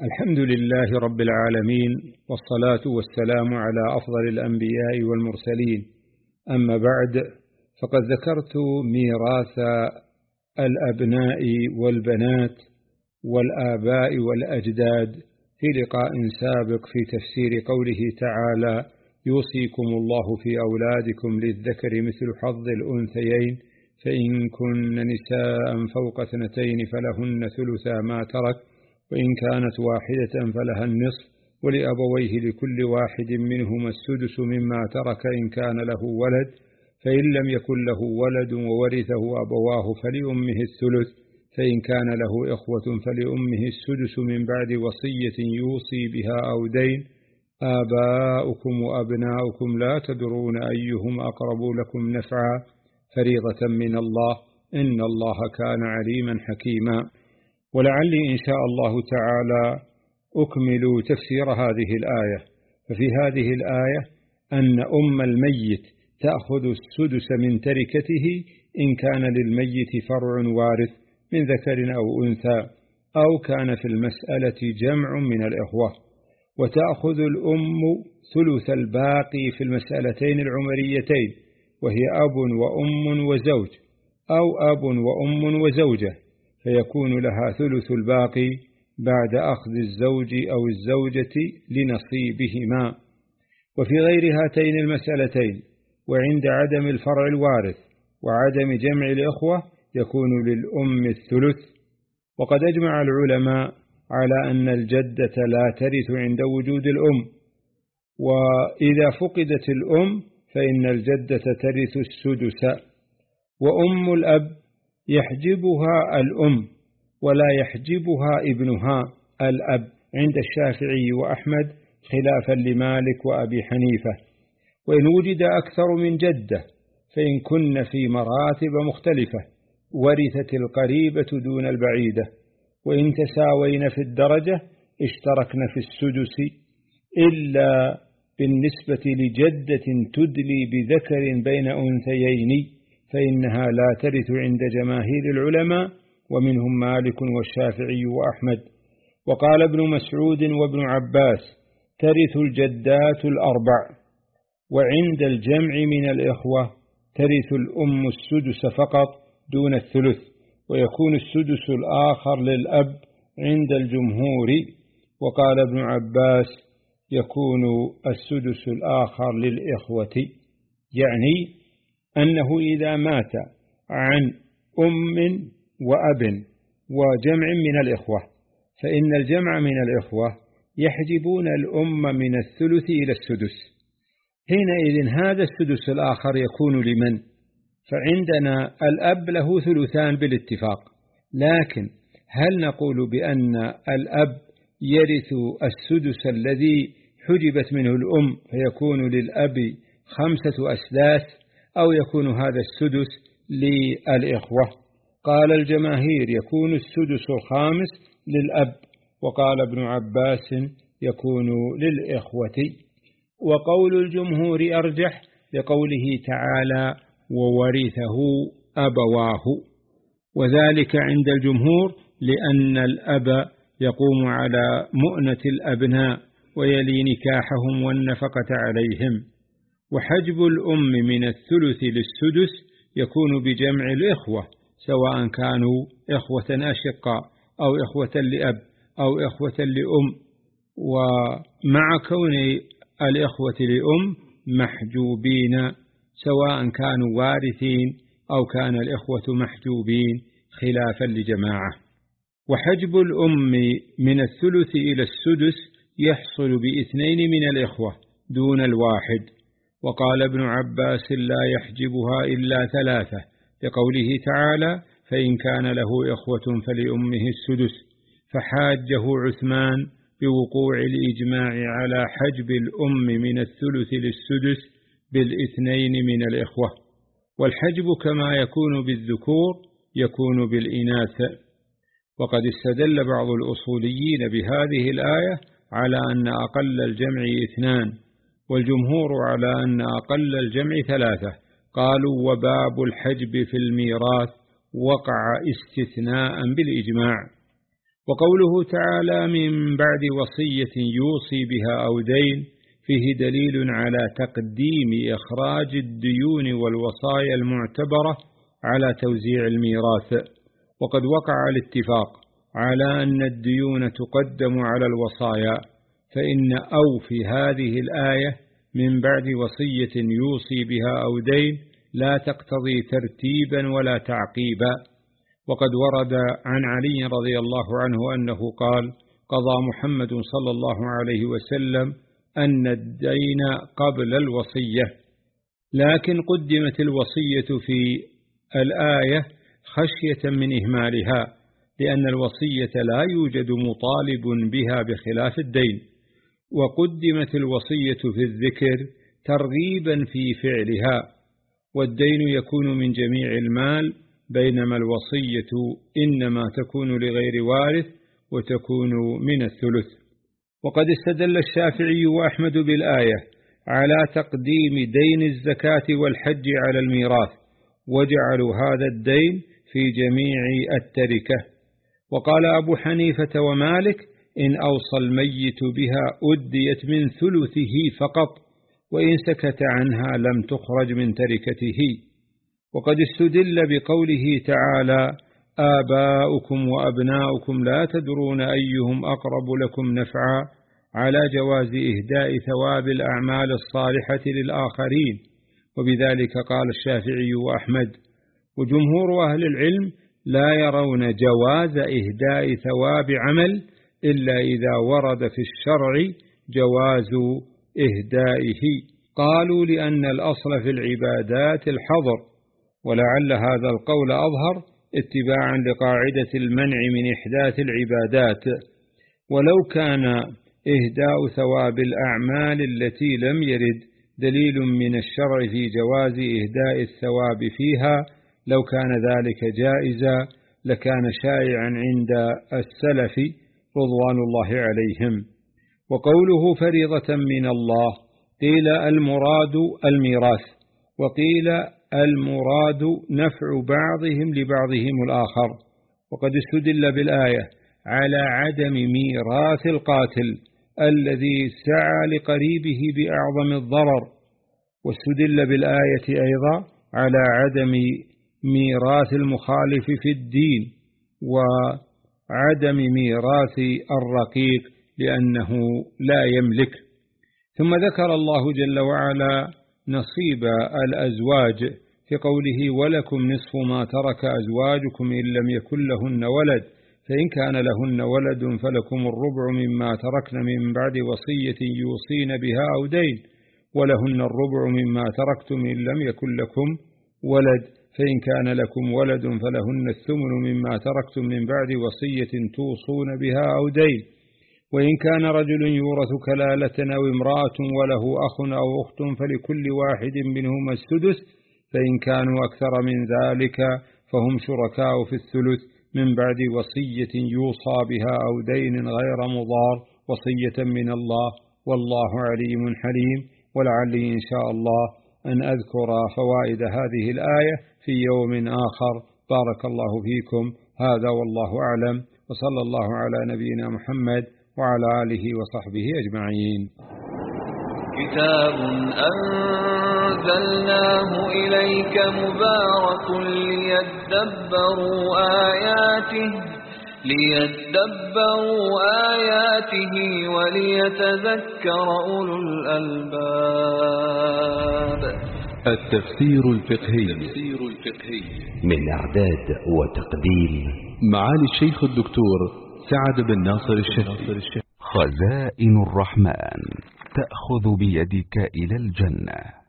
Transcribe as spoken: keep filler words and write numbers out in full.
الحمد لله رب العالمين، والصلاة والسلام على أفضل الأنبياء والمرسلين. أما بعد، فقد ذكرت ميراث الأبناء والبنات والآباء والأجداد في لقاء سابق في تفسير قوله تعالى: يوصيكم الله في أولادكم للذكر مثل حظ الأنثيين، فإن كن نساء فوق اثنتين فلهن ثلثا ما ترك، وإن كانت واحدة فلها النصف، ولأبويه لكل واحد منهما السدس مما ترك إن كان له ولد، فإن لم يكن له ولد وورثه أبواه فلأمه الثلث، فإن كان له إخوة فلأمه السدس من بعد وصية يوصي بها أو دين. آباؤكم وأبناؤكم لا تدرون أيهم أقرب لكم نفعا، فريضة من الله، إن الله كان عليما حكيما. ولعلي إن شاء الله تعالى أكمل تفسير هذه الآية. ففي هذه الآية أن أم الميت تأخذ السدس من تركته إن كان للميت فرع وارث من ذكر أو أنثى، أو كان في المسألة جمع من الإخوة، وتأخذ الأم ثلث الباقي في المسألتين العمريتين، وهي أب وأم وزوج، أو أب وأم وزوجة، فيكون لها ثلث الباقي بعد أخذ الزوج أو الزوجة لنصيبهما. وفي غير هاتين المسألتين وعند عدم الفرع الوارث وعدم جمع الإخوة يكون للأم الثلث. وقد أجمع العلماء على أن الجدة لا ترث عند وجود الأم، وإذا فقدت الأم فإن الجدة ترث السدس. وأم الأب يحجبها الأم ولا يحجبها ابنها الأب عند الشافعي وأحمد، خلافا لمالك وأبي حنيفة. وإن وجد أكثر من جدة فإن كن في مراتب مختلفة ورثت القريبة دون البعيدة، وإن تساوين في الدرجة اشتركن في السدس، إلا بالنسبة لجدة تدلي بذكر بين أنثيين فإنها لا ترث عند جماهير العلماء، ومنهم مالك والشافعي وأحمد. وقال ابن مسعود وابن عباس: ترث الجدات الأربع. وعند الجمع من الإخوة ترث الأم السدس فقط دون الثلث، ويكون السدس الآخر للأب عند الجمهور. وقال ابن عباس: يكون السدس الآخر للإخوة، يعني أنه إذا مات عن أم وأب وجمع من الإخوة فإن الجمع من الإخوة يحجبون الأم من الثلث إلى السدس. حينئذ هذا السدس الآخر يكون لمن؟ فعندنا الأب له ثلثان بالاتفاق، لكن هل نقول بأن الأب يرث السدس الذي حجبت منه الأم فيكون للأب خمسة أسداس، أو يكون هذا السدس للإخوة؟ قال الجماهير: يكون السدس الخامس للأب. وقال ابن عباس: يكون للإخوة. وقول الجمهور أرجح لقوله تعالى: وورثه أبواه، وذلك عند الجمهور لأن الأب يقوم على مؤنة الأبناء ويلي نكاحهم والنفقة عليهم. وحجب الأم من الثلث للسدس يكون بجمع الإخوة، سواء كانوا إخوة أشقاء أو إخوة لأب أو إخوة لأم، ومع كون الإخوة لأم محجوبين سواء كانوا وارثين أو كان الإخوة محجوبين، خلافا لجماعة. وحجب الأم من الثلث إلى السدس يحصل باثنين من الإخوة دون الواحد. وقال ابن عباس: لا يحجبها إلا ثلاثة، لقوله تعالى: فإن كان له إخوة فلأمه السدس. فحاجه عثمان بوقوع الإجماع على حجب الأم من الثلث للسدس بالاثنين من الإخوة. والحجب كما يكون بالذكور يكون بالإناث. وقد استدل بعض الأصوليين بهذه الآية على أن أقل الجمع اثنان، والجمهور على أن أقل الجمع ثلاثة. قالوا: وباب الحجب في الميراث وقع استثناء بالإجماع. وقوله تعالى من بعد وصية يوصي بها أو دين فيه دليل على تقديم إخراج الديون والوصايا المعتبرة على توزيع الميراث، وقد وقع الاتفاق على أن الديون تقدم على الوصايا، فإن أو في هذه الآية من بعد وصية يوصي بها أو دين لا تقتضي ترتيبا ولا تعقيبا. وقد ورد عن علي رضي الله عنه أنه قال: قضى محمد صلى الله عليه وسلم أن الدين قبل الوصية، لكن قدمت الوصية في الآية خشية من إهمالها، لأن الوصية لا يوجد مطالب بها بخلاف الدين، وقدمت الوصية في الذكر ترغيبا في فعلها، والدين يكون من جميع المال، بينما الوصية إنما تكون لغير وارث وتكون من الثلث. وقد استدل الشافعي وأحمد بالآية على تقديم دين الزكاة والحج على الميراث، وجعلوا هذا الدين في جميع التركة. وقال أبو حنيفة ومالك: إن أوصى الميت بها أديت من ثلثه فقط، وإن سكت عنها لم تخرج من تركته. وقد استدل بقوله تعالى: آباؤكم وأبناؤكم لا تدرون أيهم أقرب لكم نفعا، على جواز إهداء ثواب الأعمال الصالحة للآخرين، وبذلك قال الشافعي وأحمد. وجمهور أهل العلم لا يرون جواز إهداء ثواب عمل إلا إذا ورد في الشرع جواز إهدائه. قالوا لأن الأصل في العبادات الحظر، ولعل هذا القول أظهر اتباعا لقاعدة المنع من إحداث العبادات. ولو كان إهداء ثواب الأعمال التي لم يرد دليل من الشرع في جواز إهداء الثواب فيها، لو كان ذلك جائزا لكان شائعا عند السلف رضوان الله عليهم. وقوله فريضة من الله، قيل المراد الميراث، وقيل المراد نفع بعضهم لبعضهم الآخر. وقد استدل بالآية على عدم ميراث القاتل الذي سعى لقريبه بأعظم الضرر، واستدل بالآية أيضا على عدم ميراث المخالف في الدين، وعدم ميراث الرقيق لأنه لا يملك. ثم ذكر الله جل وعلا نصيب الأزواج في قوله: ولكم نصف ما ترك أزواجكم إن لم يكن لهن ولد، فإن كان لهن ولد فلكم الربع مما تركن من بعد وصية يوصين بها أو دين، ولهن الربع مما تركتم إن لم يكن لكم ولد، فإن كان لكم ولد فلهن الثمن مما تركتم من بعد وصية توصون بها أو دين. وإن كان رجل يورث كلالة أو امرأة وله أخ أو أخت فلكل واحد منهما السدس، فإن كانوا أكثر من ذلك فهم شركاء في الثلث من بعد وصية يوصى بها أو دين غير مضار، وصية من الله، والله عليم حليم. ولعلي إن شاء الله أن أذكر فوائد هذه الآية في يوم آخر. بارك الله فيكم. هذا والله أعلم، وصلى الله على نبينا محمد وعلى آله وصحبه أجمعين. كتاب أنزلناه إليك مبارك ليدبروا آياته ليدبروا آياته وليتذكر أولو الألباب. التفسير الفقهي من إعداد وتقديم معالي الشيخ الدكتور سعد بن ناصر الشهري. خزائن الرحمن تأخذ بيدك إلى الجنة.